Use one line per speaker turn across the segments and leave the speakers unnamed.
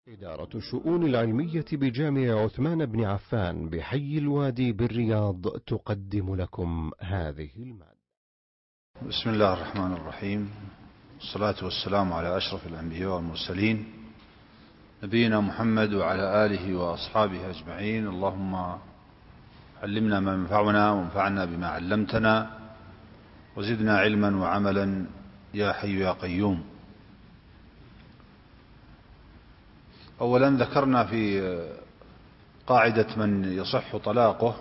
إدارة الشؤون العلمية بجامع عثمان بن عفان بحي الوادي بالرياض تقدم لكم هذه المادة.
بسم الله الرحمن الرحيم، والصلاة والسلام على أشرف الأنبياء والمرسلين نبينا محمد وعلى آله وأصحابه أجمعين. اللهم علمنا ما ينفعنا وانفعنا بما علمتنا وزدنا علما وعملا يا حي يا قيوم. أولا ذكرنا في قاعدة من يصح طلاقه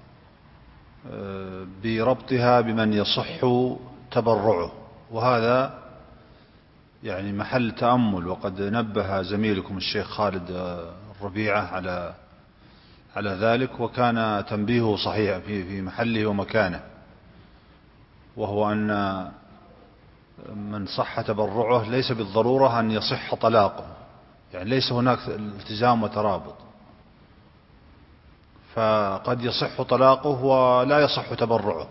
بربطها بمن يصح تبرعه، وهذا يعني محل تأمل، وقد نبه زميلكم الشيخ خالد الربيعة على ذلك، وكان تنبيهه صحيح في محله ومكانه، وهو أن من صح تبرعه ليس بالضرورة أن يصح طلاقه، يعني ليس هناك التزام وترابط، فقد يصح طلاقه ولا يصح تبرعه.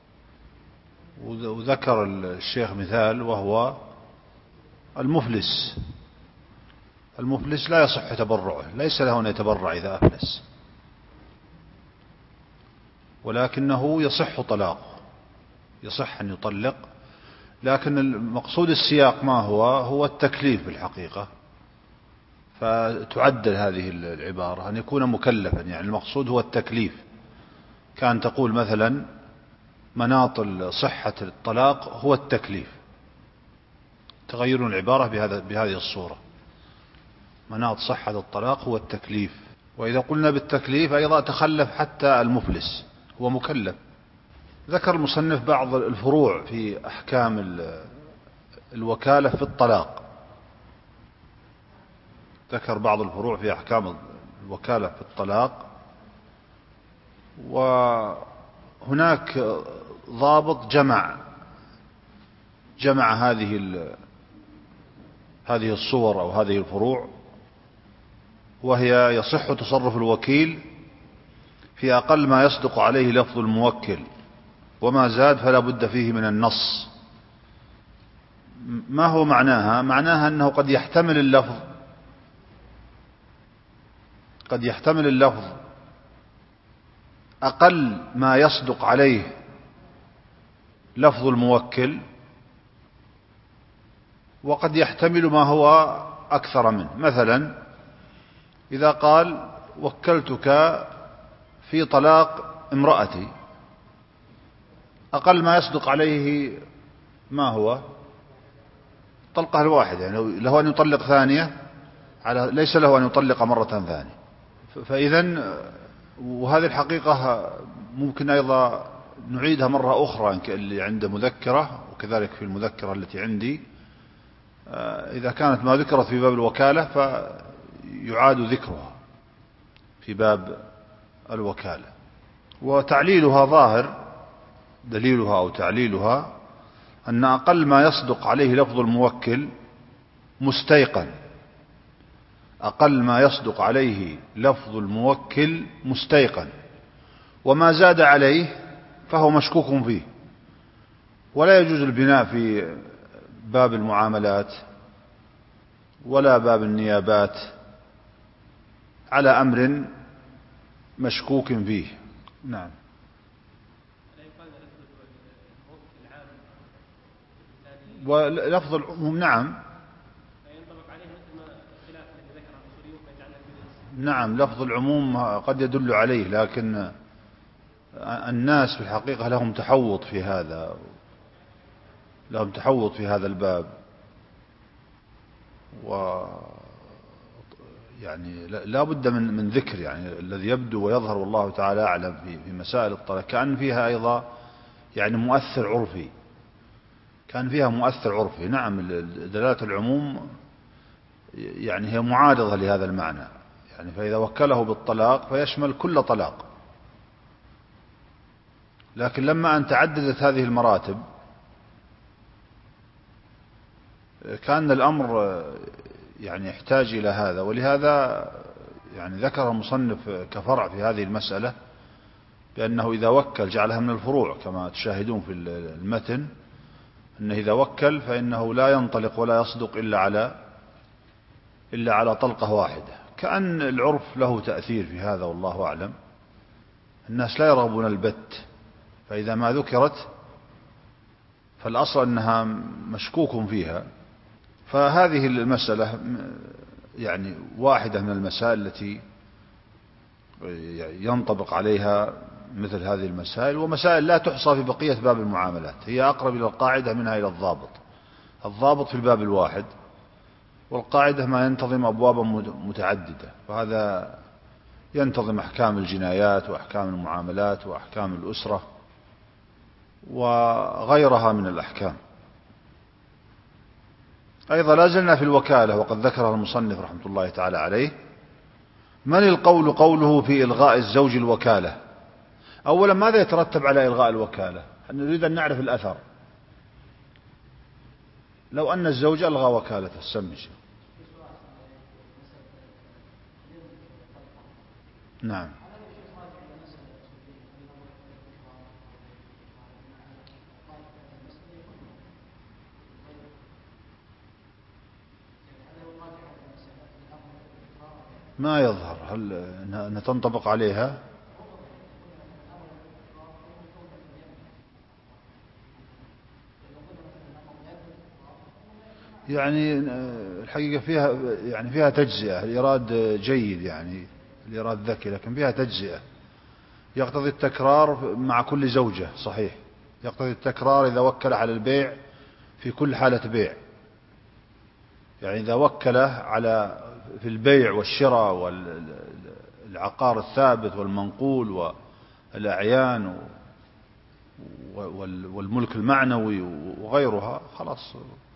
وذكر الشيخ مثال وهو المفلس لا يصح تبرعه، ليس له أن يتبرع إذا أفلس، ولكنه يصح طلاقه، يصح أن يطلق، لكن المقصود السياق ما هو التكليف بالحقيقة، فتعدل هذه العبارة أن يكون مكلفا، يعني المقصود هو التكليف. كان تقول مثلا مناط صحة الطلاق هو التكليف، تغير العبارة بهذه الصورة، مناط صحة الطلاق هو التكليف. وإذا قلنا بالتكليف أيضا تخلف حتى المفلس هو مكلف. ذكر المصنف بعض الفروع في أحكام الوكالة في الطلاق، ذكر بعض الفروع في أحكام الوكالة في الطلاق، وهناك ضابط جمع هذه الصور أو هذه الفروع، وهي يصح تصرف الوكيل في أقل ما يصدق عليه لفظ الموكل، وما زاد فلا بد فيه من النص. ما هو معناها؟ معناها أنه قد يحتمل اللفظ أقل ما يصدق عليه لفظ الموكل، وقد يحتمل ما هو أكثر منه. مثلا إذا قال وكلتك في طلاق امرأتي، أقل ما يصدق عليه ما هو طلقة الواحدة، يعني له أن يطلق ثانية، ليس له أن يطلق مرة ثانية. فإذن وهذه الحقيقة ممكن أيضا نعيدها مرة أخرى اللي عنده مذكرة، وكذلك في المذكرة التي عندي إذا كانت ما ذكرت في باب الوكالة فيعاد ذكرها في باب الوكالة. وتعليلها ظاهر، دليلها أو تعليلها أن أقل ما يصدق عليه لفظ الموكل مستيقن، أقل ما يصدق عليه لفظ الموكل مستيقن، وما زاد عليه فهو مشكوك فيه. ولا يجوز البناء في باب المعاملات ولا باب النيابات على أمر مشكوك فيه. نعم. ولفظ العموم نعم لفظ العموم قد يدل عليه، لكن الناس في الحقيقة لهم تحوط في هذا الباب، يعني لا بد من ذكر، يعني الذي يبدو ويظهر والله تعالى أعلم في مسائل الطلاق كان فيها أيضا يعني مؤثر عرفي. نعم دلالة العموم يعني هي معارضة لهذا المعنى، يعني فإذا وكله بالطلاق فيشمل كل طلاق، لكن لما أن تعددت هذه المراتب كان الأمر يعني يحتاج إلى هذا، ولهذا يعني ذكر المصنف كفرع في هذه المسألة بأنه إذا وكل جعلها من الفروع كما تشاهدون في المتن، أنه إذا وكل فإنه لا ينطلق ولا يصدق إلا على إلا على طلقة واحدة، كأن العرف له تأثير في هذا والله أعلم. الناس لا يرغبون البت، فإذا ما ذكرت فالأصل أنها مشكوك فيها. فهذه المسألة يعني واحدة من المسائل التي ينطبق عليها مثل هذه المسائل، ومسائل لا تحصى في بقية باب المعاملات، هي أقرب إلى القاعدة منها إلى الضابط. الضابط في الباب الواحد، والقاعدة ما ينتظم أبوابا متعددة، وهذا ينتظم أحكام الجنايات وأحكام المعاملات وأحكام الأسرة وغيرها من الأحكام. أيضا لا زلنا في الوكالة، وقد ذكرها المصنف رحمة الله تعالى عليه. من القول قوله في إلغاء الزوج الوكالة؟ أولا ماذا يترتب على إلغاء الوكالة؟ نريد أن نعرف الأثر. لو أن الزوج ألغى وكالته السمش. نعم. ما يظهر هل أنها تنطبق عليها؟ يعني الحقيقة فيها تجزئة. الإيراد جيد، يعني الإيراد ذكي، لكن فيها تجزئة. يقتضي التكرار مع كل زوجة، صحيح، يقتضي التكرار إذا وكل على البيع في كل حالة بيع. يعني إذا وكله على في البيع والشراء والعقار الثابت والمنقول والأعيان والملك المعنوي وغيرها، خلاص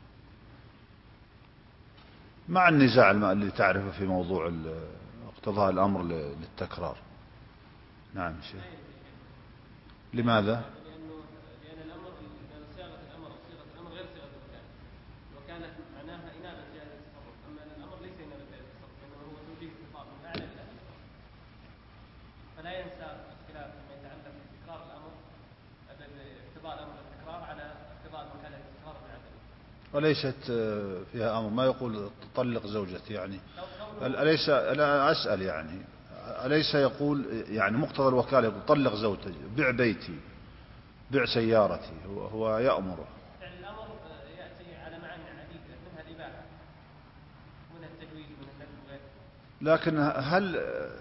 مع النزاع اللي تعرفه في موضوع اقتضاء الأمر للتكرار. نعم شيخ. لماذا؟
لأن الأمر صيغة الأمر غير صيغة الوكالة. الوكالة معناها إنابة جهة التصرف، أما الأمر ليس إنابة جهة التصرف، إنما هو توجيه خطاب من أعلى إلى أسفل. فلا ينسى اختلاف ما يتعلق بتكرار الأمر، اقتضاء الأمر التكرار على اقتضاء الوكالة التكرار بالعدم.
وليست فيها أمر، ما يقول طلق زوجتي يعني. أليس، أنا أسأل يعني، أليس يقول يعني مقتضى الوكالة يقول طلق زوجتي، بيع بيتي، بيع سيارتي، هو يأمره.
يعني الأمر يأتي على معاني عديدة، منها الإباحة، منها التجويز، منها الندب وغيره.
لكن هل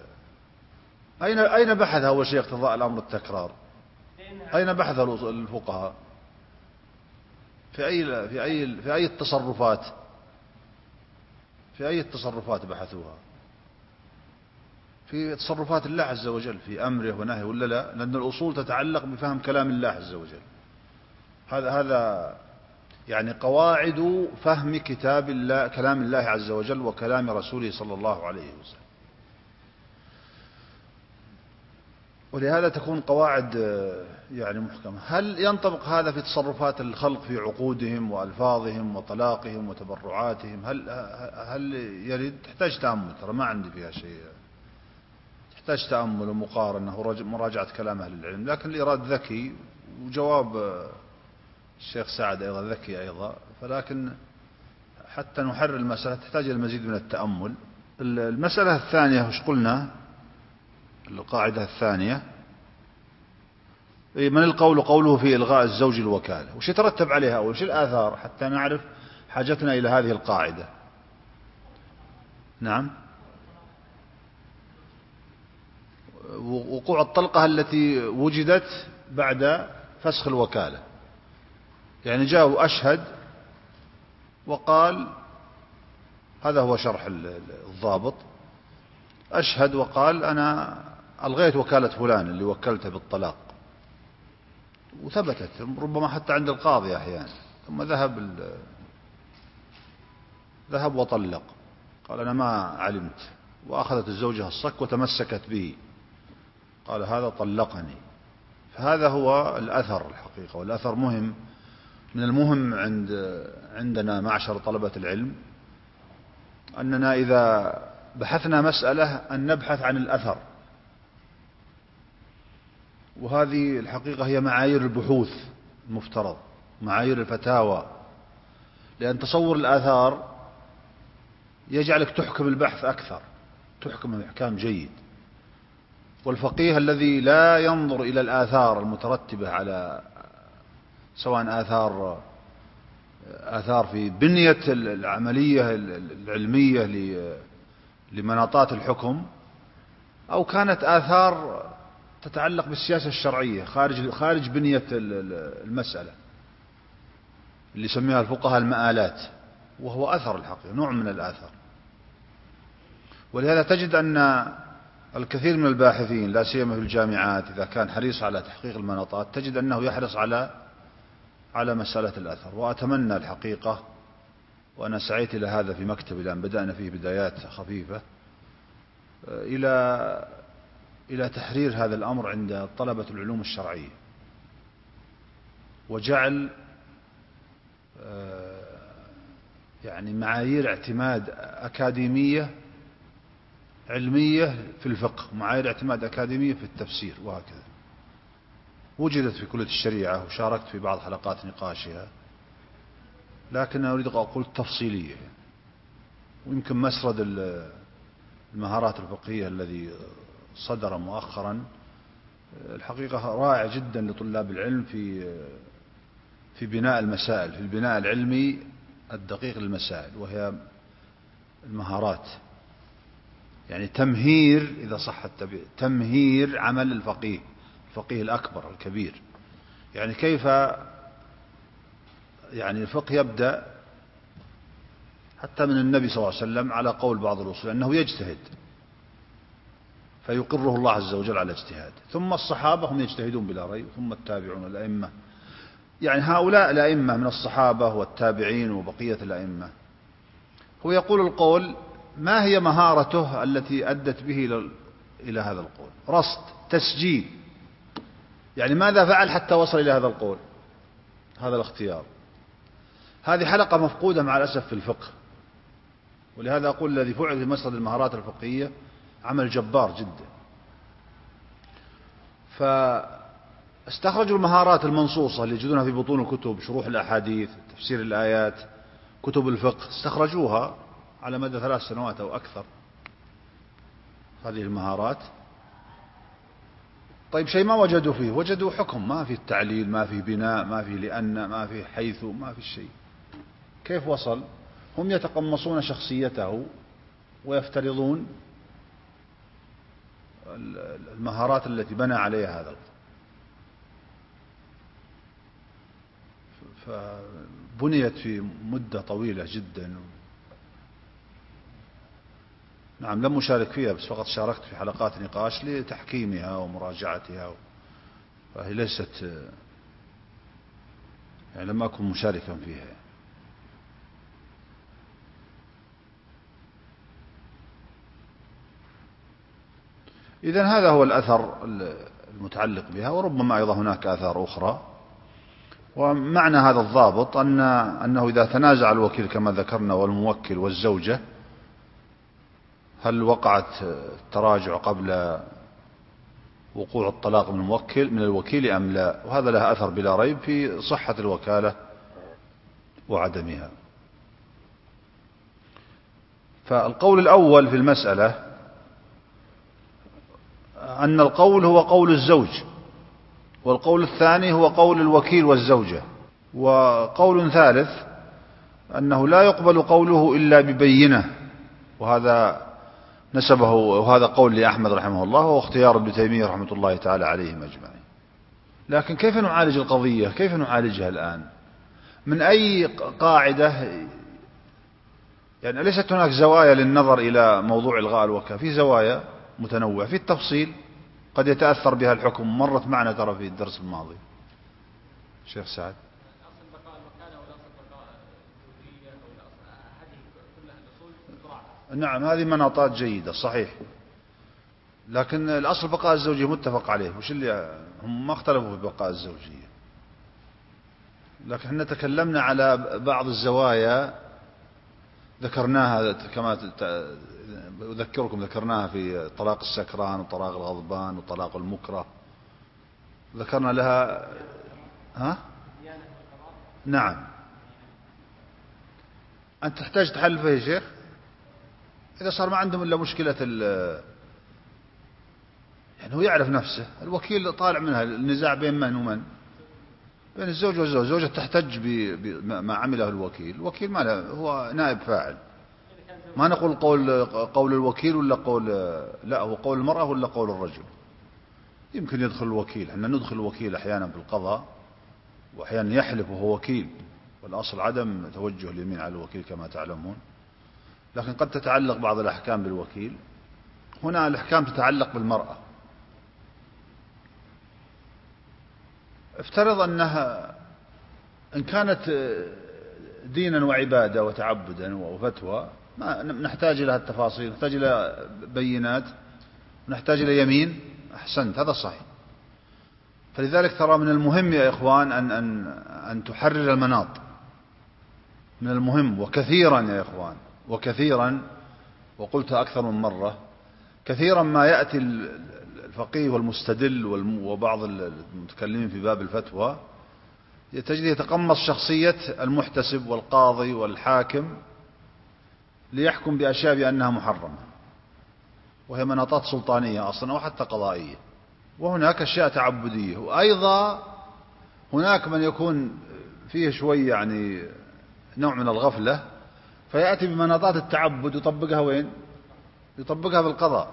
أين بحث أول شيء اقتضاء الأمر التكرار؟ أين بحث الفقهاء؟ في أي التصرفات؟ في أي التصرفات بحثوها؟ في تصرفات الله عز وجل في أمره ونهيه، ولا لا؟ لأن الأصول تتعلق بفهم كلام الله عز وجل. هذا يعني قواعد فهم كتاب الله، كلام الله عز وجل وكلام رسوله صلى الله عليه وسلم. ولهذا تكون قواعد يعني محكمة. هل ينطبق هذا في تصرفات الخلق في عقودهم وألفاظهم وطلاقهم وتبرعاتهم؟ هل يرد؟ تحتاج تأمل، ترى ما عندي فيها شيء، تحتاج تأمل ومقارنة ومراجعة كلام أهل العلم. لكن الإيراد ذكي، وجواب الشيخ سعد أيضا ذكي أيضا، فلكن حتى نحرر المسألة تحتاج إلى المزيد من التأمل. المسألة الثانية وش قلنا؟ القاعدة الثانية من القول قوله في إلغاء الزوج الوكالة، وش يترتب عليها أول شيء؟ الآثار، حتى نعرف حاجتنا إلى هذه القاعدة. نعم. وقوع الطلقة التي وجدت بعد فسخ الوكالة، يعني جاءوا أشهد وقال، هذا هو شرح الضابط، أشهد وقال أنا ألغيت وكالة فلان اللي وكلته بالطلاق، وثبتت ربما حتى عند القاضي أحيانا، ثم ذهب وطلق، قال أنا ما علمت، وأخذت الزوجة الصك وتمسكت به، قال هذا طلقني. فهذا هو الأثر الحقيقة، والأثر مهم. من المهم عندنا معشر طلبة العلم أننا إذا بحثنا مسألة أن نبحث عن الأثر، وهذه الحقيقة هي معايير البحوث المفترض، معايير الفتاوى، لأن تصور الآثار يجعلك تحكم البحث أكثر، تحكم الإحكام جيد. والفقيه الذي لا ينظر إلى الآثار المترتبة على، سواء آثار في بنية العملية العلمية لمناطات الحكم، أو كانت آثار تتعلق بالسياسة الشرعية خارج بنية المسألة، اللي يسميها الفقهاء المآلات، وهو أثر الحقيقة، نوع من الآثار. ولهذا تجد أن الكثير من الباحثين لا سيما في الجامعات إذا كان حريص على تحقيق المناطات تجد أنه يحرص على مسألة الأثر. وأتمنى الحقيقة، وأنا سعيت إلى هذا في مكتبي لأن بدأنا فيه بدايات خفيفة، إلى تحرير هذا الأمر عند طلبة العلوم الشرعية، وجعل يعني معايير اعتماد أكاديمية علمية في الفقه، ومعايير اعتماد أكاديمية في التفسير، وهكذا. وجدت في كلية الشريعة وشاركت في بعض حلقات نقاشها، لكن أريد أن أقول تفصيلية. ويمكن مسرد المهارات الفقهية الذي صدر مؤخرا الحقيقة رائع جدا لطلاب العلم في بناء المسائل، في البناء العلمي الدقيق للمسائل، وهي المهارات، يعني تمهير، إذا صح التعبير، تمهير عمل الفقيه الأكبر الكبير. يعني كيف يعني الفقه يبدأ حتى من النبي صلى الله عليه وسلم على قول بعض الرسل أنه يجتهد فيقره الله عز وجل على اجتهاد، ثم الصحابة هم يجتهدون بلا ريب، ثم التابعون الأئمة، يعني هؤلاء الأئمة من الصحابة والتابعين وبقية الأئمة. هو يقول القول، ما هي مهارته التي أدت به إلى هذا القول؟ رصد، تسجيل، يعني ماذا فعل حتى وصل إلى هذا القول، هذا الاختيار. هذه حلقة مفقودة مع الأسف في الفقه، ولهذا أقول الذي فعل في مسرد المهارات الفقهية عمل جبار جدا. فاستخرجوا المهارات المنصوصة اللي يجدونها في بطون الكتب، شروح الأحاديث، تفسير الآيات، كتب الفقه، استخرجوها على مدى 3 سنوات أو أكثر هذه المهارات. طيب شيء ما وجدوا فيه، وجدوا حكم، ما في التعليل، ما في بناء، ما في لأن، ما في حيث، ما في شيء. كيف وصل؟ هم يتقمصون شخصيته ويفترضون المهارات التي بنى عليها هذا القول. فبنيت في مدة طويلة جدا. نعم لم أشارك فيها، بس فقط شاركت في حلقات نقاش لتحكيمها ومراجعتها، فهي ليست يعني لم أكن مشاركا فيها. إذن هذا هو الأثر المتعلق بها، وربما أيضا هناك آثار أخرى. ومعنى هذا الضابط أنه إذا تنازع الوكيل كما ذكرنا والموكل والزوجة، هل وقعت التراجع قبل وقوع الطلاق من الوكيل أم لا؟ وهذا له أثر بلا ريب في صحة الوكالة وعدمها. فالقول الأول في المسألة أن القول هو قول الزوج، والقول الثاني هو قول الوكيل والزوجة، وقول ثالث أنه لا يقبل قوله إلا ببينة، وهذا نسبه، وهذا قول لأحمد رحمه الله، وهو اختيار ابن تيمية رحمة الله تعالى عليهم أجمعين. لكن كيف نعالج القضية؟ كيف نعالجها الآن؟ من أي قاعدة؟ يعني ليست هناك زوايا للنظر إلى موضوع إلغاء الوكالة، في زوايا متنوعة في التفصيل قد يتأثر بها الحكم، مرت معنا ترى في الدرس الماضي شيخ سعد.
أصل بقاء الوكالة ولا أصل بقاء الزوجية ولا أصل، هذه كلها الأصول تراعى.
نعم هذه مناطات جيدة صحيح، لكن الأصل بقاء الزوجية متفق عليه، وش اللي هم ما اختلفوا في بقاء الزوجية، لكن احنا تكلمنا على بعض الزوايا ذكرناها، كما أذكركم ذكرناها في طلاق السكران وطلاق الغضبان وطلاق المكره، ذكرنا لها. ها؟ نعم. أنت تحتاج تحلفه يا شيخ؟ إذا صار ما عندهم إلا مشكلة يعني هو يعرف نفسه، الوكيل طالع منها النزاع بين من ومن، بين الزوج والزوج، الزوجة تحتج بما عمله الوكيل، الوكيل ما له، هو نائب فاعل. ما نقول قول الوكيل ولا قول، لا، هو قول المرأة ولا قول الرجل. يمكن يدخل الوكيل، احنا ندخل الوكيل أحيانا بالقضاء، وأحيانا يحلف وهو وكيل، والأصل عدم توجه اليمين على الوكيل كما تعلمون، لكن قد تتعلق بعض الأحكام بالوكيل. هنا الأحكام تتعلق بالمرأة. افترض أنها إن كانت دينا وعبادة وتعبدا وفتوى، ما نحتاج إلى التفاصيل، نحتاج إلى بينات، نحتاج إلى يمين. أحسنت، هذا صحيح. فلذلك ترى من المهم يا إخوان أن تحرر المناط، من المهم. وكثيرا يا إخوان، وكثيرا، وقلتها أكثر من مرة، كثيرا ما يأتي الفقيه والمستدل وبعض المتكلمين في باب الفتوى تجد يتقمص شخصية المحتسب والقاضي والحاكم ليحكم بأشياء بأنها محرمة، وهي مناطات سلطانية أصلا وحتى قضائية. وهناك أشياء تعبدية، وأيضا هناك من يكون فيه شوي يعني نوع من الغفلة، فيأتي بمناطات التعبد يطبقها وين؟ يطبقها بالقضاء.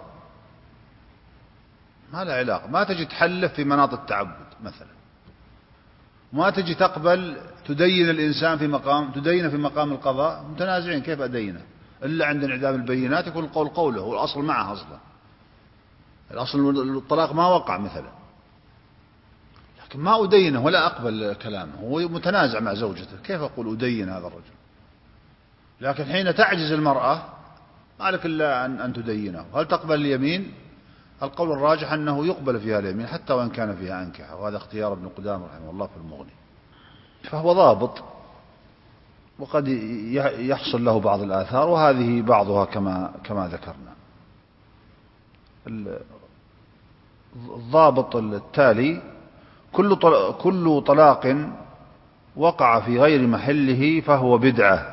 ما له علاقة. ما تجي تحلف في مناط التعبد مثلا، ما تجي تقبل تدين الإنسان في مقام، تدين في مقام القضاء. متنازعين كيف أدينه إلا عند انعدام البينات، يكون القول قوله، والأصل معه أصلا، الأصل الطلاق ما وقع مثلا، لكن ما أدينه ولا أقبل كلامه، هو متنازع مع زوجته، كيف أقول أدين هذا الرجل؟ لكن حين تعجز المرأة ما لك إلا أن تدينه. هل تقبل اليمين؟ القول الراجح أنه يقبل فيها اليمين حتى وإن كان فيها أنكحة، وهذا اختيار ابن قدامة رحمه الله في المغني. فهو ضابط، وقد يحصل له بعض الآثار، وهذه بعضها كما ذكرنا. الضابط التالي: كل طلاق وقع في غير محله فهو بدعة.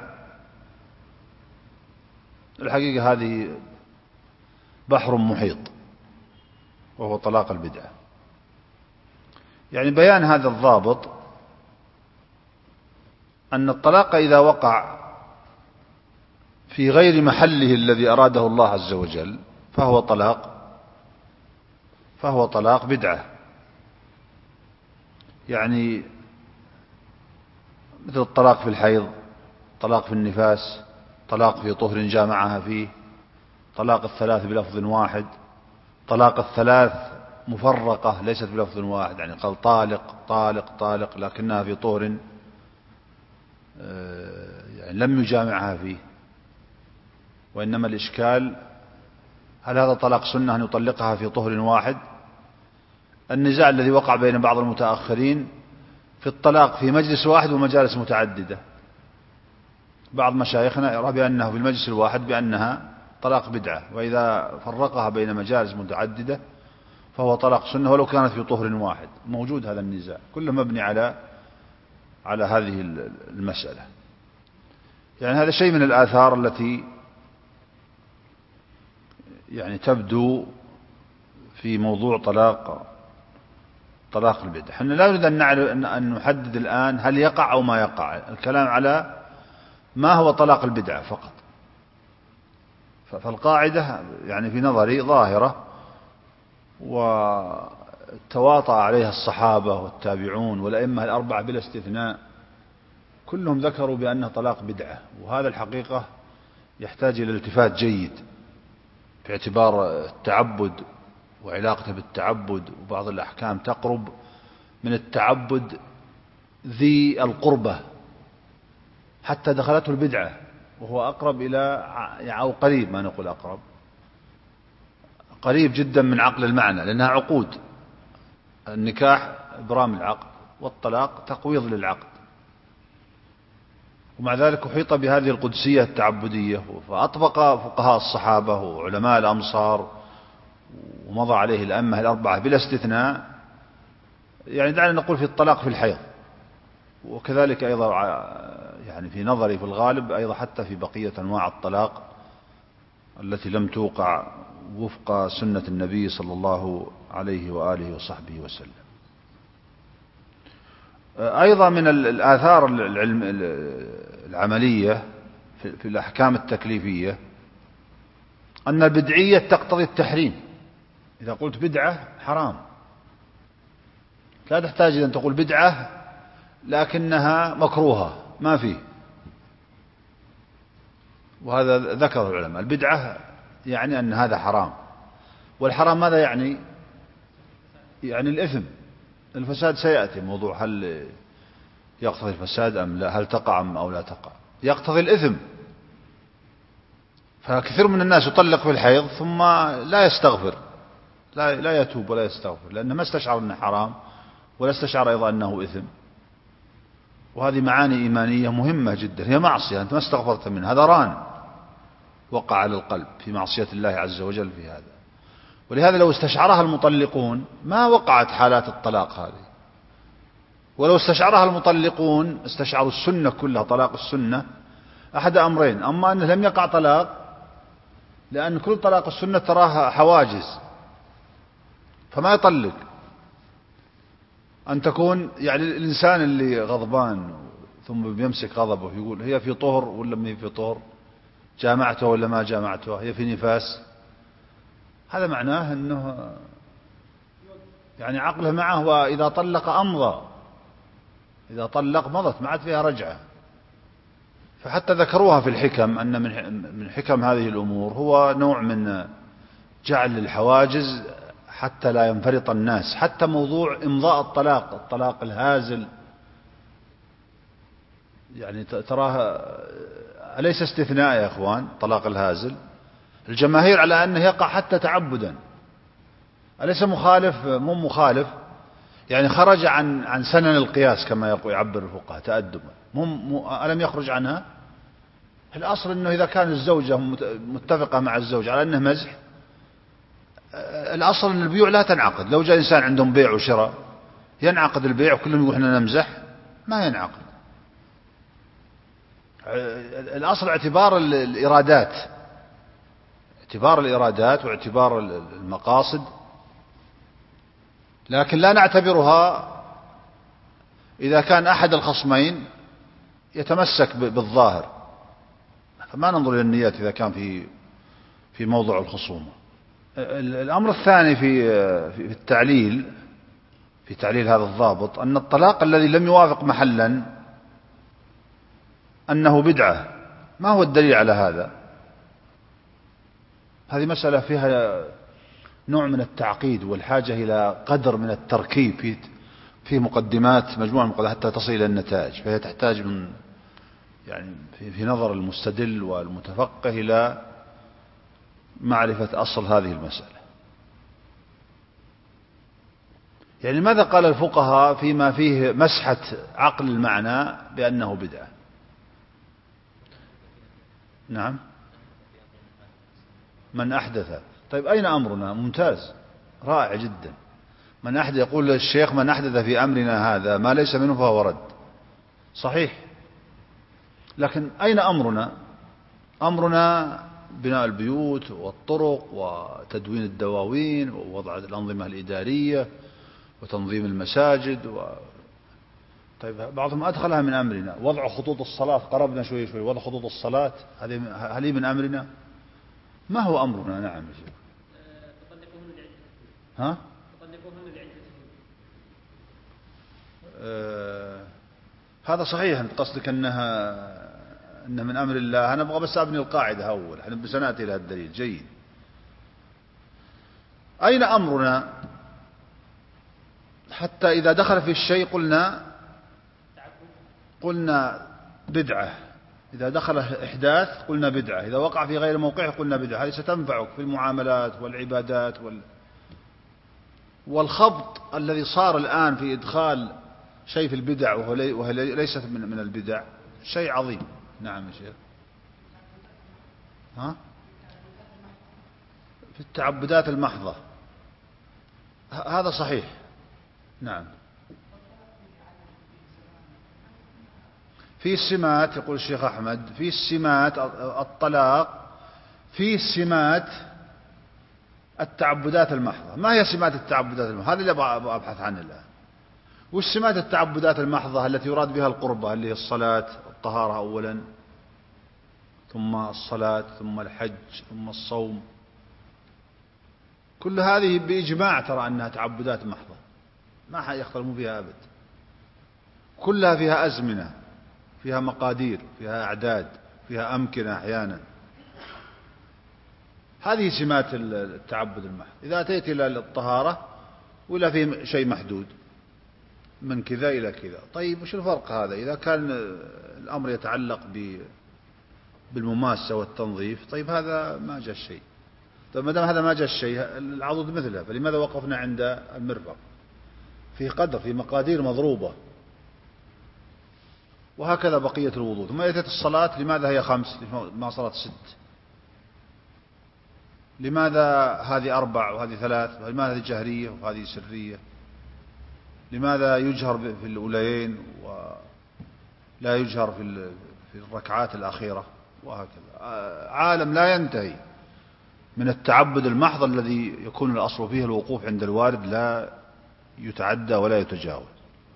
الحقيقة هذه بحر محيط، وهو طلاق البدعة. يعني بيان هذا الضابط أن الطلاق إذا وقع في غير محله الذي أراده الله عز وجل فهو طلاق بدعة. يعني مثل الطلاق في الحيض، طلاق في النفاس، طلاق في طهر جامعها فيه، طلاق الثلاث بلفظ واحد، طلاق الثلاث مفرقة ليست بلفظ واحد، يعني قال طالق طالق طالق لكنها في طهر يعني لم يجامعها فيه. وإنما الإشكال هل هذا طلاق سنة أن يطلقها في طهر واحد؟ النزاع الذي وقع بين بعض المتأخرين في الطلاق في مجلس واحد ومجالس متعددة. بعض مشايخنا يرى بأنه في المجلس الواحد بأنها طلاق بدعة، وإذا فرقها بين مجالس متعددة فهو طلاق سنة ولو كانت في طهر واحد. موجود هذا النزاع، كله مبني على هذه المسألة. يعني هذا شيء من الآثار التي يعني تبدو في موضوع طلاق البدعة. احنا لا نريد أن نحدد الآن هل يقع أو ما يقع، الكلام على ما هو طلاق البدعة فقط. فالقاعدة يعني في نظري ظاهرة، وتواطأ عليها الصحابة والتابعون والأئمة الأربعة بلا استثناء، كلهم ذكروا بأنه طلاق بدعة. وهذا الحقيقة يحتاج إلى التفات جيد في اعتبار التعبد وعلاقته بالتعبد، وبعض الأحكام تقرب من التعبد ذي القربة حتى دخلته البدعة، وهو أقرب إلى أو قريب، ما نقول أقرب، قريب جدا من عقل المعنى، لأنها عقود. النكاح إبرام العقد، والطلاق تقويض للعقد، ومع ذلك أحيط بهذه القدسية التعبدية. فأطبق فقهاء الصحابة وعلماء الأمصار ومضى عليه الأئمة الأربعة بلا استثناء، يعني دعنا نقول في الطلاق في الحيض، وكذلك أيضا يعني في نظري في الغالب أيضا حتى في بقية أنواع الطلاق التي لم توقع وفق سنة النبي صلى الله عليه وآله وصحبه وسلم. أيضا من الآثار العملية في الأحكام التكليفية أن البدعية تقتضي التحريم. إذا قلت بدعة حرام، لا تحتاج أن تقول بدعة لكنها مكروهة، ما فيه. وهذا ذكره العلماء، البدعة يعني أن هذا حرام، والحرام ماذا يعني؟ يعني الإثم، الفساد سيأتي موضوع هل يقتضي الفساد أم لا، هل تقع أم أو لا تقع، يقتضي الإثم. فكثير من الناس يطلق في الحيض ثم لا يستغفر، لا يتوب ولا يستغفر، لأنه ما استشعر أنه حرام ولا استشعر أيضا أنه إثم. وهذه معاني إيمانية مهمة جدا، هي معصية أنت ما استغفرت منها، هذا ران وقع على القلب في معصية الله عز وجل في هذا. ولهذا لو استشعرها المطلقون ما وقعت حالات الطلاق هذه. ولو استشعرها المطلقون استشعروا السنة كلها، طلاق السنة، أحد أمرين: أما أنه لم يقع طلاق لأن كل طلاق السنة تراها حواجز فما يطلق. أن تكون يعني الإنسان اللي غضبان ثم بيمسك غضبه يقول هي في طهر ولا ما هي في طهر، جامعته ولا ما جامعته، هي في نفاس، هذا معناه أنه يعني عقله معه، وإذا طلق أمضى، إذا طلق مضت ما عاد فيها رجعة. فحتى ذكروها في الحكم أن من حكم هذه الأمور هو نوع من جعل الحواجز حتى لا ينفرط الناس. حتى موضوع إمضاء الطلاق الهازل، يعني تراها أليس استثناء يا أخوان؟ طلاق الهازل الجماهير على أنه يقع حتى تعبدا، أليس مخالف؟ مو مخالف، يعني خرج عن سنن القياس كما يعبر الفقهاء تأدبا، ألم يخرج عنها؟ الأصل أنه إذا كان الزوجة متفقة مع الزوج على أنه مزح، الأصل أن البيوع لا تنعقد. لو جاء إنسان عندهم بيع وشراء ينعقد البيع وكلهم يقول احنا نمزح؟ ما ينعقد. الأصل اعتبار الإرادات واعتبار المقاصد، لكن لا نعتبرها إذا كان أحد الخصمين يتمسك بالظاهر، فما ننظر إلى النيات إذا كان في موضوع الخصومة. الأمر الثاني في تعليل هذا الضابط أن الطلاق الذي لم يوافق محلا أنه بدعة. ما هو الدليل على هذا؟ هذه مسألة فيها نوع من التعقيد والحاجة إلى قدر من التركيب في مقدمات، مجموعة المقدمات حتى تصل إلى النتائج. فهي تحتاج من يعني في نظر المستدل والمتفقه إلى معرفة أصل هذه المسألة. يعني ماذا قال الفقهاء فيما فيه مسحة عقل المعنى بأنه بدعة؟ نعم، من أحدث. طيب أين أمرنا؟ ممتاز، رائع جدا. من أحدث، يقول الشيخ من أحدث في أمرنا هذا ما ليس منه فهو رد، صحيح. لكن أين أمرنا؟ أمرنا بناء البيوت والطرق وتدوين الدواوين ووضع الأنظمة الإدارية وتنظيم المساجد طيب بعضهم أدخلها من أمرنا. وضع خطوط الصلاة، قربنا شوي شوي، وضع خطوط الصلاة هل من أمرنا؟ ما هو أمرنا؟ نعم يا شيخ. ها؟ هذا صحيح. أنت قصدك أنه من أمر الله. أنا أبغى بس أبني القاعدة أول، احنا سنأتي إلى الدليل. جيد. أين أمرنا؟ حتى إذا دخل في الشيء قلنا بدعة، إذا دخل إحداث قلنا بدعة، إذا وقع في غير موقعه قلنا بدعة. هذه ستنفعك في المعاملات والعبادات والخبط الذي صار الآن في إدخال شيء في البدع وهي ليست من البدع شيء عظيم. نعم يا شيخ. ها؟ في التعبدات المحضة هذا صحيح. نعم. في السمات، يقول الشيخ أحمد، في السمات الطلاق فيه سمات التعبدات المحضة. ما هي سمات التعبدات المحضة؟ هذا اللي أبحث عنه الآن. وش سمات التعبدات المحضة التي يراد بها القربة، اللي هي الصلاة، الطهارة أولا، ثم الصلاة، ثم الحج، ثم الصوم. كل هذه بإجماع ترى أنها تعبدات محضة، ما يختلفون فيها أبد. كلها فيها أزمنة، فيها مقادير، فيها أعداد، فيها أمكنة أحيانا. هذه سمات التعبد المحض. إذا أتيت إلى الطهارة ولا في شيء محدود من كذا إلى كذا، طيب وش الفرق هذا؟ إذا كان الأمر يتعلق بالمماسة والتنظيف، طيب هذا ما جاء الشيء. طيب ما دام هذا ما جاء الشيء، العضد مثله، فلماذا وقفنا عند المرفق؟ في قدر، في مقادير مضروبة. وهكذا بقية الوضوء. ثم أتت الصلاة، لماذا هي 5 ما صارت 6؟ لماذا هذه 4 وهذه 3؟ لماذا هذه جهرية وهذه سرية؟ لماذا يجهر في الأوليين ولا يجهر في الركعات الأخيرة؟ وهكذا عالم لا ينتهي من التعبد المحض الذي يكون الأصل فيه الوقوف عند الوارد، لا يتعدى ولا يتجاوز.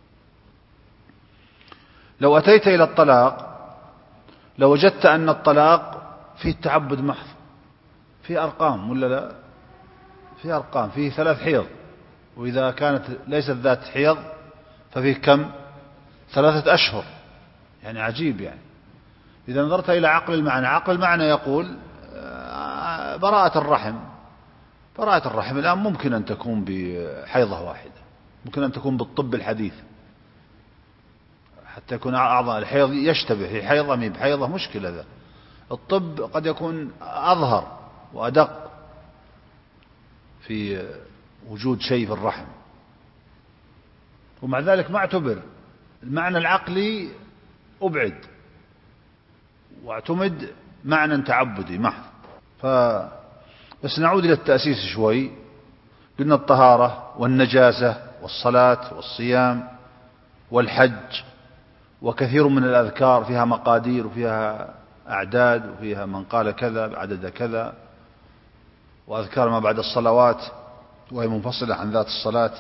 لو أتيت إلى الطلاق لوجدت أن الطلاق فيه التعبد محض، فيه أرقام ولا لا؟ فيه أرقام، فيه 3 حيض، وإذا كانت ليست ذات حيض ففيه كم؟ 3 أشهر. يعني عجيب. يعني إذا نظرت إلى عقل المعنى، عقل المعنى يقول براءة الرحم. براءة الرحم الآن ممكن أن تكون بحيضة واحدة، ممكن أن تكون بالطب الحديث حتى يكون أعظم. الحيض يشتبه، هي حيضة مي بحيضة، مشكلة ذا. الطب قد يكون أظهر وأدق في وجود شيء في الرحم، ومع ذلك ما اعتبر. المعنى العقلي أبعد واعتمد معنى تعبدي محض. بس نعود إلى التأسيس شوي. قلنا الطهارة والنجاسة والصلاة والصيام والحج، وكثير من الأذكار فيها مقادير وفيها أعداد وفيها من قال كذا عدد كذا، وأذكار ما بعد الصلوات وهي منفصلة عن ذات الصلاة.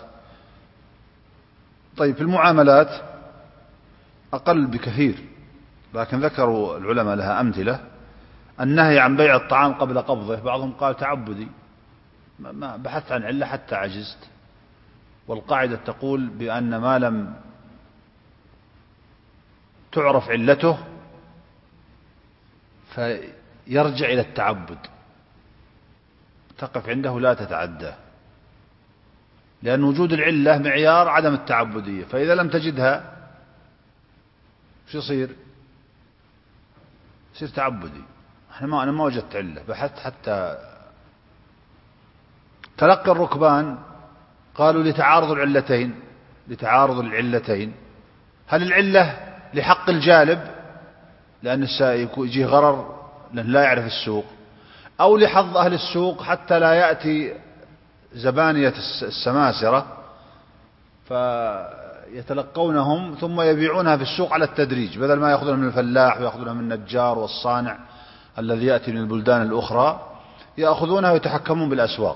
طيب في المعاملات أقل بكثير، لكن ذكروا العلماء لها أمثلة. النهي عن بيع الطعام قبل قبضه، بعضهم قال تعبدي، ما بحثت عن علة حتى عجزت. والقاعدة تقول بأن ما لم تعرف علته فيرجع إلى التعبد، تقف عنده لا تتعداه، لأن وجود العلة معيار عدم التعبدية. فإذا لم تجدها شو يصير؟ يصير تعبدي. أنا ما وجدت علة، بحثت حتى. تلقي الركبان قالوا لتعارض العلتين، لتعارض العلتين. هل العلة لحق الجالب لأن السائق يجيه غرر لأن لا يعرف السوق، أو لحظ أهل السوق حتى لا يأتي زبانية السماسرة فيتلقونهم ثم يبيعونها في السوق على التدريج، بدل ما يأخذونها من الفلاح ويأخذونها من النجار والصانع الذي يأتي من البلدان الأخرى، يأخذونها ويتحكمون بالأسواق.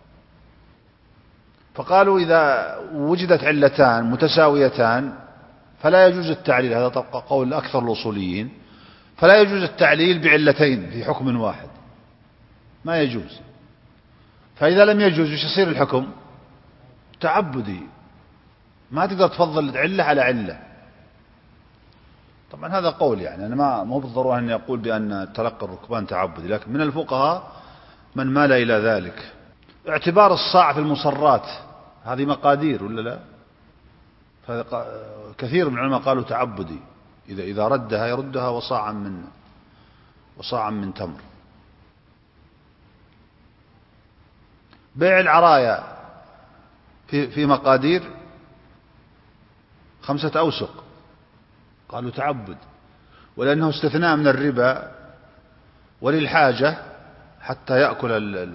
فقالوا إذا وجدت علتان متساويتان فلا يجوز التعليل. هذا طبق قول أكثر الأصوليين، فلا يجوز التعليل بعلتين في حكم واحد، ما يجوز. فإذا لم يجوز وش يصير الحكم؟ تعبدي، ما تقدر تفضل علة على علة. طبعا هذا قول، يعني أنا مو بالضرورة أن يقول بأن تلقي الركبان تعبدي، لكن من الفقهاء من مال إلى ذلك. اعتبار الصاع في المصرات هذه مقادير ولا لا؟ كثير من العلماء قالوا تعبدي، إذا ردها يردها وصاعا من تمر. بيع العرايا في مقادير 5 أوسق، قالوا تعبد، ولأنه استثناء من الربا وللحاجة حتى يأكل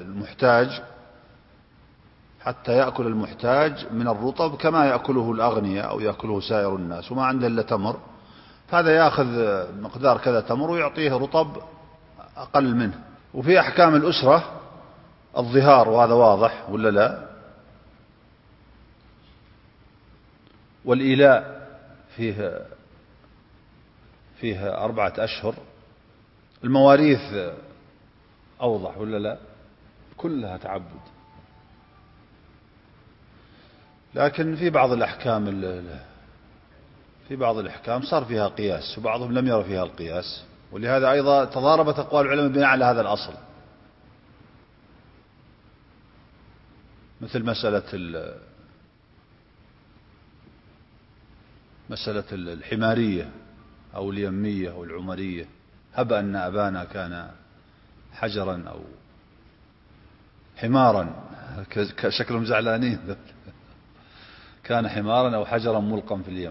المحتاج من الرطب كما يأكله الأغنياء أو يأكله سائر الناس، وما عنده إلا تمر، فهذا يأخذ مقدار كذا تمر ويعطيه رطب أقل منه. وفي أحكام الأسرة الظهار، وهذا واضح ولا لا؟ والإيلاء فيه 4 أشهر. المواريث أوضح ولا لا؟ كلها تعبد. لكن في بعض الأحكام صار فيها قياس، وبعضهم لم ير فيها القياس، ولهذا أيضا تضاربت أقوال العلماء بناء على هذا الأصل. مثل مسألة الحمارية أو اليمية أو العمرية. هب أن أبانا كان حجرا أو حمارا، شكلهم زعلانين، كان حمارا أو حجرا ملقا في اليم.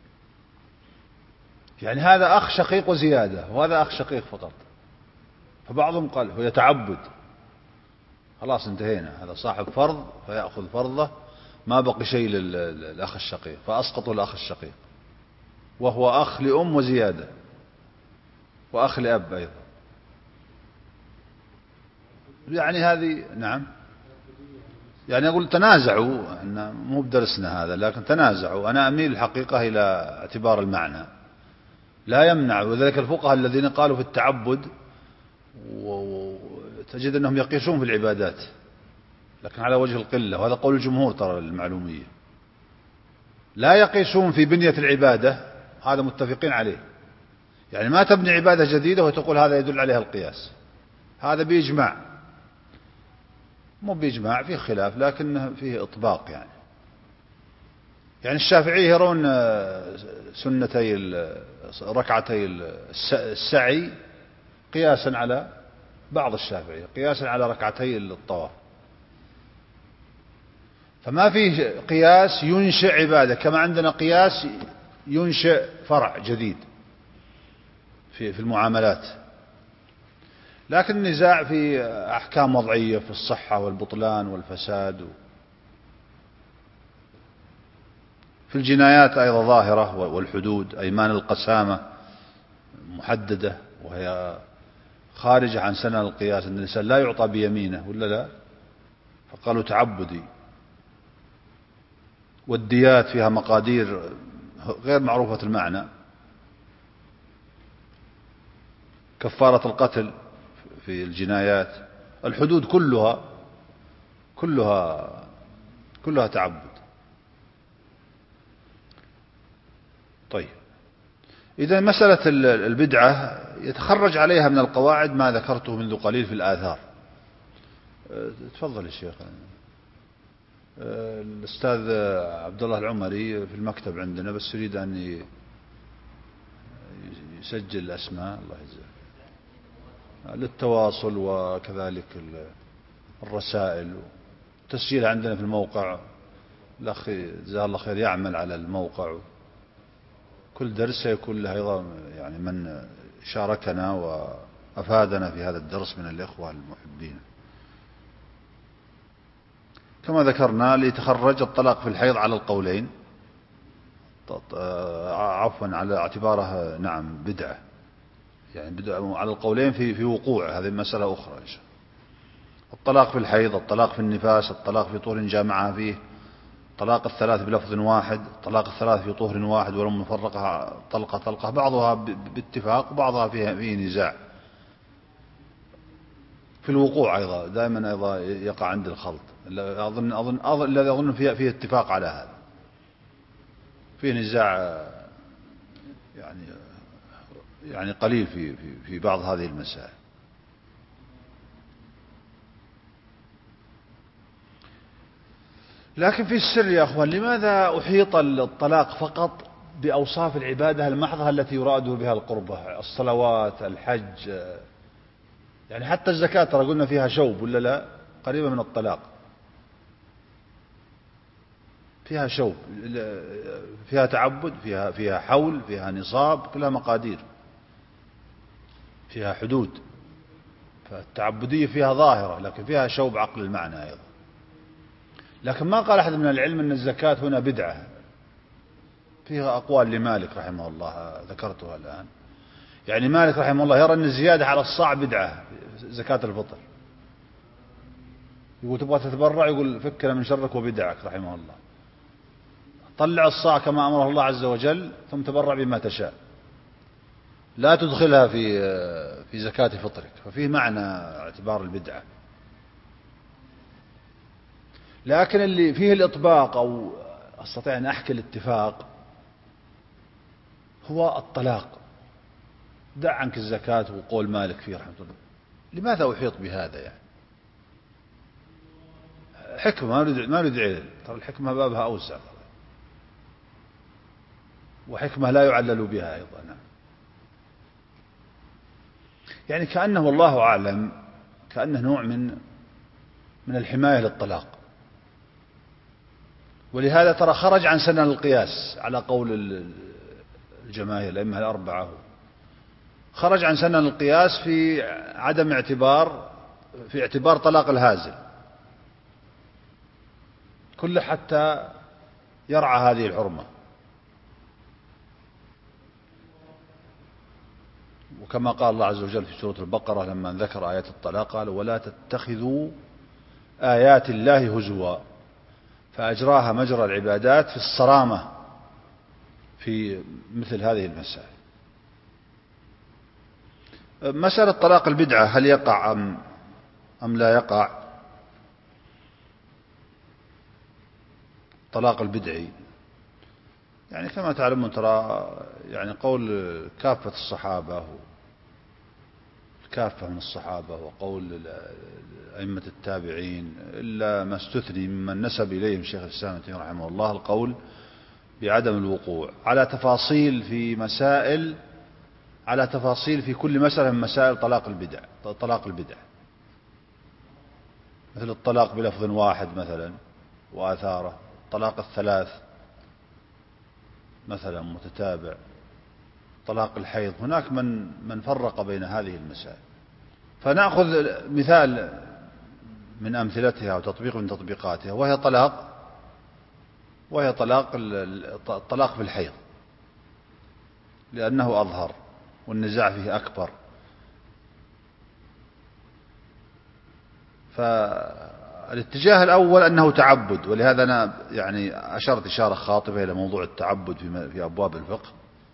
يعني هذا أخ شقيق وزيادة، وهذا أخ شقيق فقط. فبعضهم قال هو يتعبد، خلاص انتهينا، هذا صاحب فرض فيأخذ فرضه، ما بقي شيء للأخ الشقيق، فأسقطوا الأخ الشقيق، وهو أخ لأم وزيادة، وأخ لأب أيضا. يعني هذه نعم، يعني أقول تنازعوا، مو بدرسنا هذا، لكن تنازعوا. أنا أميل الحقيقة إلى اعتبار المعنى لا يمنع. وذلك الفقهاء الذين قالوا في التعبد وتجد أنهم يقيسون في العبادات، لكن على وجه القلة، وهذا قول الجمهور ترى المعلومية، لا يقيسون في بنية العبادة، هذا متفقين عليه. يعني ما تبني عبادة جديدة وتقول هذا يدل عليها القياس، هذا بإجماع، مو بإجماع، فيه خلاف لكن فيه إطباق. يعني الشافعي يرون سنتي ركعتي السعي قياسا على بعض الشافعية، قياسا على ركعتي الطواف. فما فيه قياس ينشئ عبادة، كما عندنا قياس ينشئ فرع جديد في المعاملات. لكن النزاع في أحكام وضعية في الصحة والبطلان والفساد. في الجنايات أيضا ظاهرة، والحدود، أيمان القسامة محددة وهي خارجة عن سنن القياس، أن الإنسان لا يعطى بيمينه ولا لا، فقالوا تعبدي. والديات فيها مقادير غير معروفة المعنى. كفارة القتل في الجنايات. الحدود كلها تعبد. طيب، إذا مسألة البدعة يتخرج عليها من القواعد ما ذكرته منذ قليل في الآثار. تفضل يا شيخ. الأستاذ عبد الله العمري في المكتب عندنا، بس يريد أن يسجل الأسماء، الله يجزاه، للتواصل وكذلك الرسائل، تسجيلها عندنا في الموقع. الأخ جزاه الله خير يعمل على الموقع، كل درس سيكون له أيضا يعني من شاركنا وأفادنا في هذا الدرس من الإخوة المحبين. كما ذكرنا ليتخرج الطلاق في الحيض على القولين، عفوا على اعتباره نعم بدعة، يعني بدعة على القولين في وقوع، هذه مسألة أخرى إن شاء الله. الطلاق في الحيض، الطلاق في النفاس، الطلاق في طهر جامعة فيه، طلاق الثلاث بلفظ واحد، طلاق الثلاث في طهر واحد ولم نفرقها طلقة، بعضها باتفاق وبعضها فيه نزاع. في الوقوع أيضا دائما أيضا يقع عند الخلط، الذي أظن فيه اتفاق على هذا، فيه نزاع يعني قليل في بعض هذه المسائل. لكن في السر يا أخوان، لماذا أحيط الطلاق فقط بأوصاف العبادة المحضة التي يراد بها القربة؟ الصلوات، الحج، يعني حتى الزكاة ترى قلنا فيها شوب ولا لا، قريبة من الطلاق، فيها شوب، فيها تعبد، فيها حول، فيها نصاب، كلها مقادير، فيها حدود. فالتعبدية فيها ظاهرة، لكن فيها شوب عقل المعنى أيضا. لكن ما قال أحد من العلم أن الزكاة هنا بدعة، فيها أقوال لمالك رحمه الله ذكرتها الآن. يعني مالك رحمه الله يرى أن الزيادة على الصاع بدعة زكاة الفطر، يقول تبغى تتبرع، يقول فكنا من شرك وبدعك رحمه الله، طلع الصاع كما أمره الله عز وجل ثم تبرع بما تشاء، لا تدخلها في زكاة فطرك، ففيه معنى اعتبار البدعة. لكن اللي فيه الإطباق أو أستطيع أن أحكي الاتفاق هو الطلاق. دع عنك الزكاة وقول مالك فيه رحمة الله. لماذا أحيط بهذا يعني؟ حكمة ما نريد علل، ترى الحكمة بابها أوسع، وحكمة لا يعلل بها أيضا. يعني كأنه والله أعلم كأنه نوع من الحماية للطلاق. ولهذا ترى خرج عن سنن القياس على قول الجماهير الأئمة الأربعة، خرج عن سنن القياس في عدم اعتبار طلاق الهازل كله حتى يرعى هذه الحرمة. وكما قال الله عز وجل في سورة البقرة لما ذكر آيات الطلاق قال ولا تتخذوا آيات الله هزوا، فأجراها مجرى العبادات في الصرامة في مثل هذه المسائل. مسألة طلاق البدعة هل يقع أم لا يقع؟ طلاق البدعي يعني كما تعلمون ترى يعني قول كافة الصحابة كافة من الصحابة وقول أئمة التابعين إلا ما استثني ممن نسب إليهم شيخ الإسلام ابن تيمية رحمه الله القول بعدم الوقوع على تفاصيل في كل مسألة من مسائل طلاق البدع مثل الطلاق بلفظ واحد مثلا وآثاره، طلاق الثلاث مثلا متتابع، طلاق الحيض. هناك من فرق بين هذه المسائل. فنأخذ مثال من أمثلتها وتطبيق من تطبيقاتها وهي الطلاق في الحيض، لأنه أظهر والنزاع فيه أكبر. فالاتجاه الأول أنه تعبد، ولهذا أنا يعني أشرت إشارة خاطفة إلى موضوع التعبد في أبواب الفقه.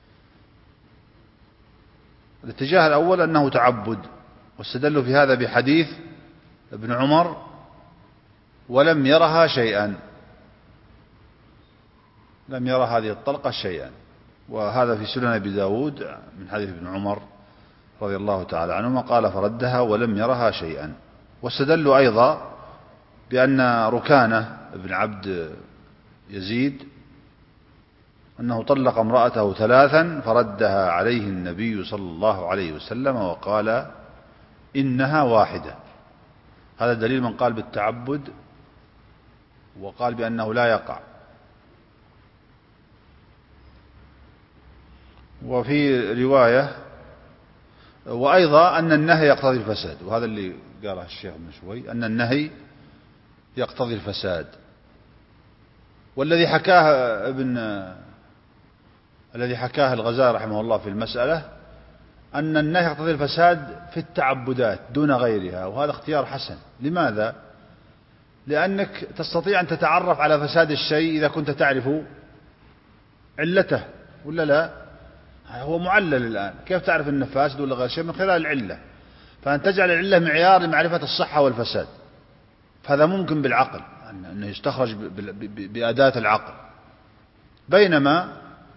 الاتجاه الأول أنه تعبد، واستدلوا في هذا بحديث ابن عمر ولم يرها شيئا، لم يرى هذه الطلقة شيئا، وهذا في سنن أبي داود من حديث ابن عمر رضي الله تعالى عنهما قال فردها ولم يرها شيئا. واستدلوا أيضا بأن ركانة بن عبد يزيد أنه طلق امرأته 3 فردها عليه النبي صلى الله عليه وسلم وقال إنها واحدة. هذا دليل من قال بالتعبد وقال بأنه لا يقع. وفي رواية وأيضا أن النهي يقتضي الفساد، وهذا اللي قاله الشيخ من شوي أن النهي يقتضي الفساد. والذي حكاه الغزالي رحمه الله في المسألة أن النهي يقتضي الفساد في التعبدات دون غيرها، وهذا اختيار حسن. لماذا؟ لأنك تستطيع أن تتعرف على فساد الشيء إذا كنت تعرف علته ولا لا. هو معلل الآن، كيف تعرف أنه فاسد ولا غير شيء؟ من خلال العلة. فأن تجعل العلة معيار لمعرفة الصحة والفساد، فهذا ممكن بالعقل أنه يستخرج بأداة العقل. بينما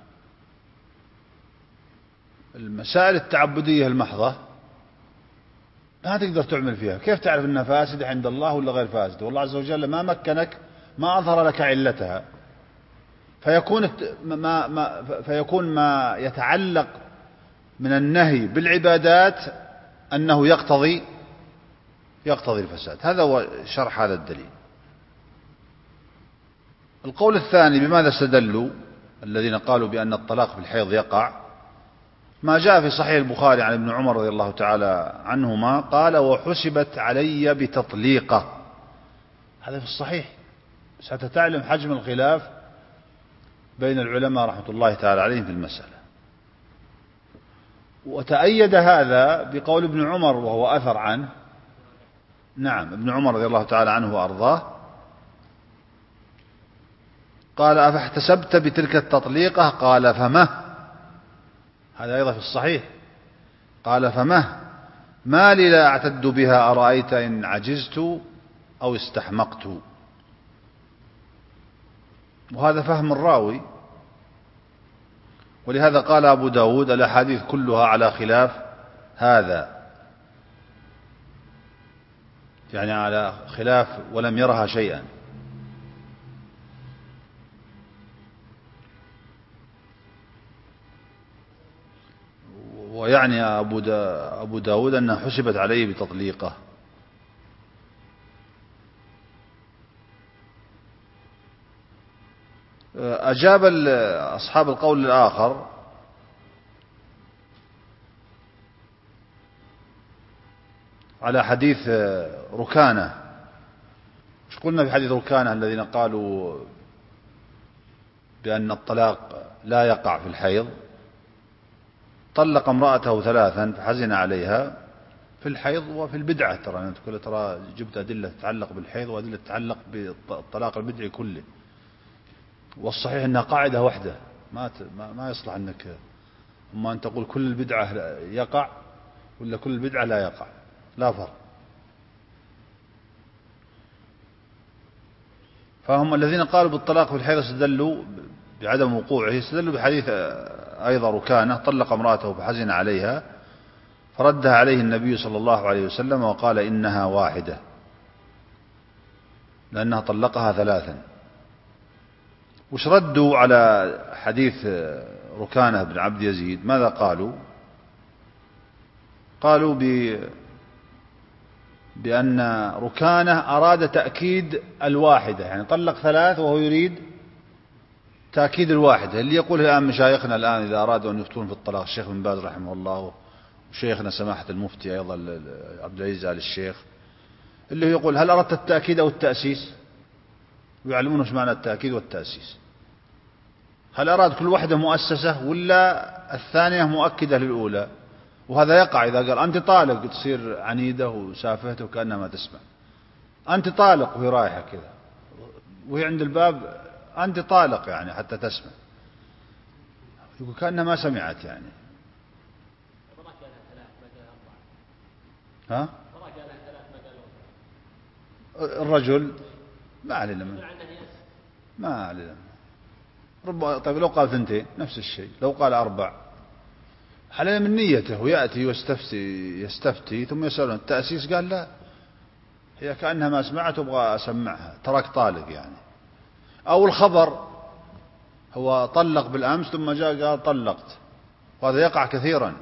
المسائل التعبدية المحضة ما تقدر تعمل فيها. كيف تعرف أنها فاسدة عند الله ولا غير فاسدة؟ والله عز وجل ما مكنك، ما أظهر لك علتها. فيكون ما يتعلق من النهي بالعبادات أنه يقتضي الفساد. هذا هو شرح هذا الدليل. القول الثاني بماذا استدلوا الذين قالوا بأن الطلاق في الحيض يقع؟ ما جاء في صحيح البخاري عن ابن عمر رضي الله تعالى عنهما قال وحسبت علي بتطليقه. هذا في الصحيح، ستتعلم حجم الخلاف بين العلماء رحمة الله تعالى عليهم في المسألة. وتأيد هذا بقول ابن عمر وهو أثر عنه. نعم، ابن عمر رضي الله تعالى عنه وأرضاه قال: أفاحتسبت بتلك التطليقة؟ قال: فمه. هذا أيضا في الصحيح. قال: فمه ما لي لا أعتد بها، أرأيت إن عجزت أو استحمقت. وهذا فهم الراوي، ولهذا قال أبو داود: الأحاديث كلها على خلاف هذا، يعني على خلاف ولم يرها شيئا. ويعني أبو داود أنها حسبت عليه بتطليقه. أجاب أصحاب القول الآخر على حديث ركانة. مش قلنا في حديث ركانة الذين قالوا بأن الطلاق لا يقع في الحيض؟ طلق امرأته 3 فحزن عليها في الحيض وفي البدعة. ترى جبت أدلة تتعلق بالحيض وأدلة تتعلق بالطلاق البدعي كله. والصحيح أنها قاعدة واحدة، ما يصلح أنك أما أن تقول كل البدعة يقع ولا كل البدعة لا يقع، لا فرق. فهم الذين قالوا بالطلاق في الحيض استدلوا بعدم وقوعه، استدلوا بحديث أيضا ركانة طلق امرأته فحزن عليها فردها عليه النبي صلى الله عليه وسلم وقال: إنها واحدة، لأنها طلقها 3. وش ردوا على حديث ركانة بن عبد يزيد؟ ماذا قالوا؟ قالوا بأن ركانة أراد تأكيد الواحدة، يعني طلق 3 وهو يريد تأكيد الواحدة. اللي يقول الآن مشايخنا الآن إذا أرادوا أن يفتون في الطلاق، الشيخ بن باز رحمه الله وشيخنا سماحة المفتي أيضا عبد العزيز آل الشيخ، اللي هو يقول: هل أردت التأكيد أو التأسيس؟ ويعلمون ايش معنى التأكيد والتأسيس. هل أراد كل واحدة مؤسسة ولا الثانية مؤكدة للأولى؟ وهذا يقع إذا قال أنت طالق، تصير عنيدة وسافهته وكأنها ما تسمع. أنت طالق وهي رايحة كذا وهي عند الباب أنت طالق، يعني حتى تسمع، يقول كأنها ما سمعت يعني. ها؟ الرجل ما علينا ما علينا. طيب لو قال 2 نفس الشيء، لو قال 4 علينا من نيته، ويأتي يستفتي ثم يسألون التأسيس، قال لا هي كأنها ما سمعت وابغى أسمعها، تراك طالق يعني. أو الخبر، هو طلق بالأمس ثم جاء قال طلقت، وهذا يقع كثيرا.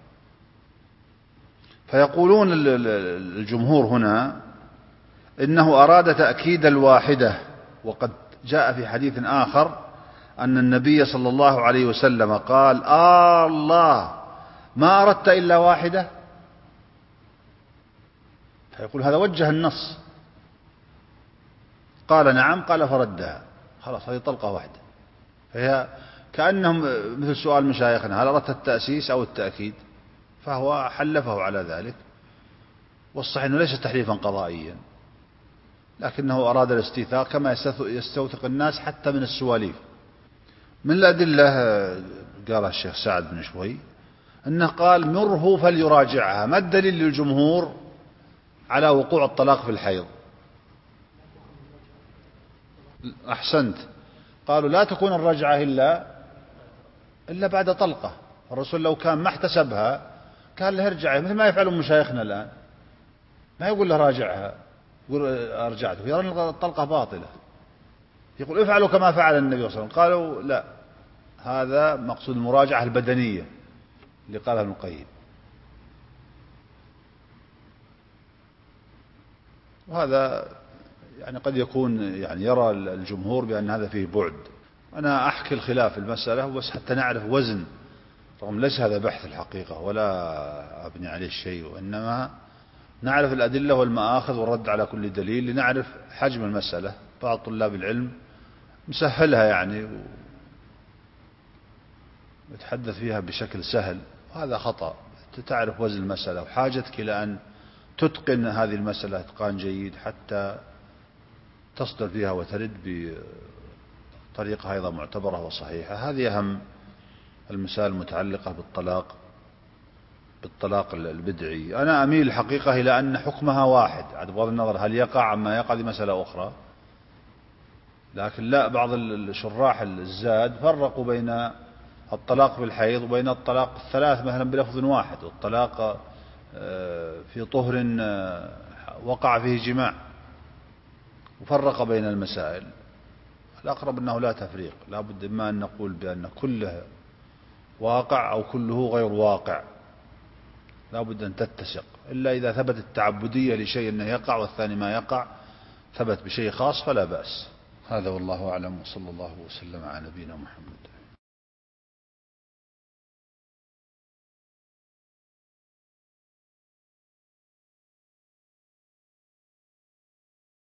فيقولون الجمهور هنا إنه أراد تأكيد الواحدة، وقد جاء في حديث آخر أن النبي صلى الله عليه وسلم قال: الله ما أردت إلا واحدة. فيقول هذا وجه النص. قال: نعم. قال: فردها، خلاص هذه طلقة واحدة. فهي كأنهم مثل سؤال مشايخنا: هل أردت التأسيس أو التأكيد؟ فهو حلفه على ذلك. والصحيح أنه ليس تحليفا قضائيا، لكنه أراد الاستيثاق كما يستوثق الناس حتى من السواليف. من الأدلة قال الشيخ سعد بن شوي أنه قال: مره فليراجعها. ما الدليل للجمهور على وقوع الطلاق في الحيض؟ أحسنت، قالوا لا تكون الرجعة إلا بعد طلقة. الرسول لو كان ما احتسبها قال له ارجعي، مثل ما يفعلون مشايخنا الآن، ما يقول له راجعها، يقول أرجعته، يرون الطلقة باطلة، يقول افعلوا كما فعل النبي صلى الله عليه وسلم. قالوا لا، هذا مقصود المراجعة البدنية اللي قالها ابن القيم. وهذا يعني قد يكون يعني يرى الجمهور بأن هذا فيه بعد. أنا أحكي الخلاف في المسألة بس حتى نعرف وزن، رغم ليس هذا بحث الحقيقة ولا أبني عليه شيء، وإنما نعرف الأدلة والمآخذ والرد على كل دليل لنعرف حجم المسألة. بعض طلاب العلم مسهلها يعني ويتحدث فيها بشكل سهل، هذا خطأ. تعرف وزن المسألة وحاجتك إلى أن تتقن هذه المسألة إتقان جيد حتى تصدر فيها وترد بطريقة أيضا معتبرة وصحيحة. هذه أهم المسائل المتعلقة بالطلاق البدعي. أنا أميل الحقيقة إلى أن حكمها واحد، بغض النظر هل يقع عما يقع، دي مسألة أخرى. لكن لا، بعض الشراح الزاد فرقوا بين الطلاق بالحيض وبين الطلاق الثلاث مثلا بلفظ واحد، والطلاق في طهر وقع فيه جماع، وفرق بين المسائل. الأقرب أنه لا تفريق، لا بد إما أن نقول بأن كله واقع أو كله غير واقع، لا بد أن تتسق، إلا إذا ثبت التعبدية لشيء أنه يقع والثاني ما يقع ثبت بشيء خاص فلا بأس. هذا والله أعلم، وصلى الله وسلم على نبينا محمد.